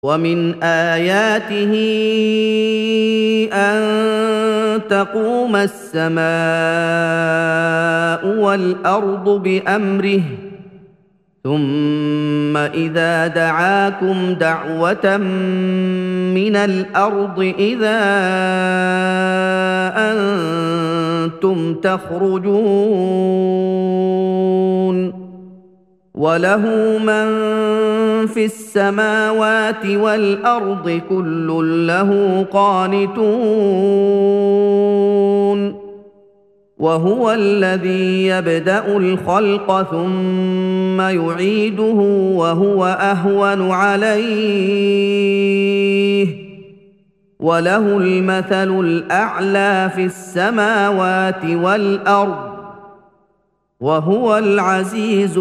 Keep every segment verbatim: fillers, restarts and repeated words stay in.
ومن آياته أن تقوم السماء والأرض بأمره ثم إذا دعاكم دعوة من الأرض إذا أنتم تخرجون وله من في السماوات والأرض كل له قانتون وهو الذي يبدأ الخلق ثم يعيده وهو أهون عليه وله المثل الأعلى في السماوات والأرض وهو العزيز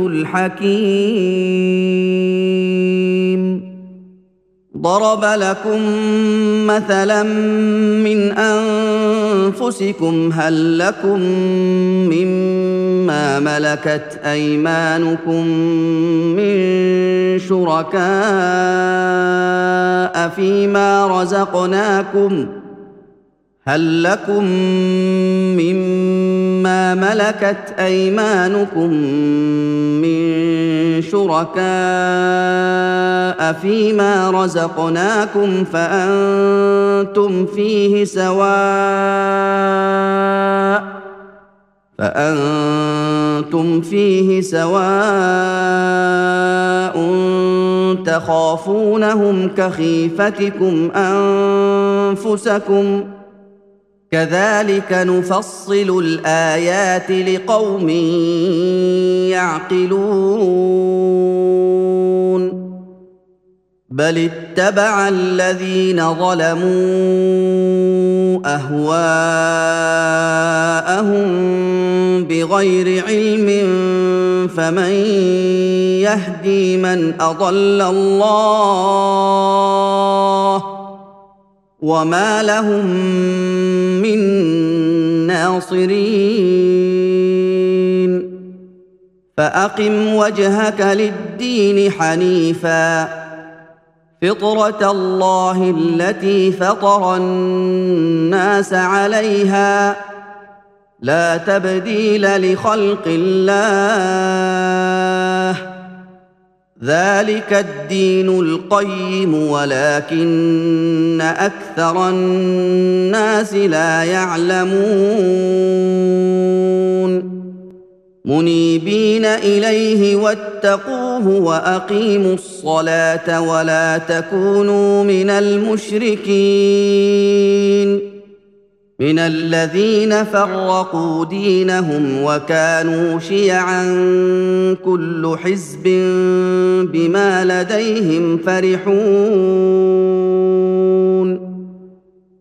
الحكيم. ضرب لكم مثلا من أنفسكم هل لكم مما ملكت أيمانكم من شركاء فيما رزقناكم هل لكم مما ملكت أيمانكم من شركاء فيما رزقناكم فأنتم فيه سواء فأنتم فيه سواء تخافونهم كخيفتكم أنفسكم كذلك نفصل الآيات لقوم يعقلون بل اتبع الذين ظلموا أهواءهم بغير علم فمن يهدي من أضل الله وما لهم من ناصرين فأقم وجهك للدين حنيفا فطرة الله التي فطر الناس عليها لا تبديل لخلق الله ذلك الدين القيم ولكن أكثر الناس لا يعلمون منيبين إليه واتقوه وأقيموا الصلاة ولا تكونوا من المشركين من الذين فرقوا دينهم وكانوا شيعا كل حزب بما لديهم فرحون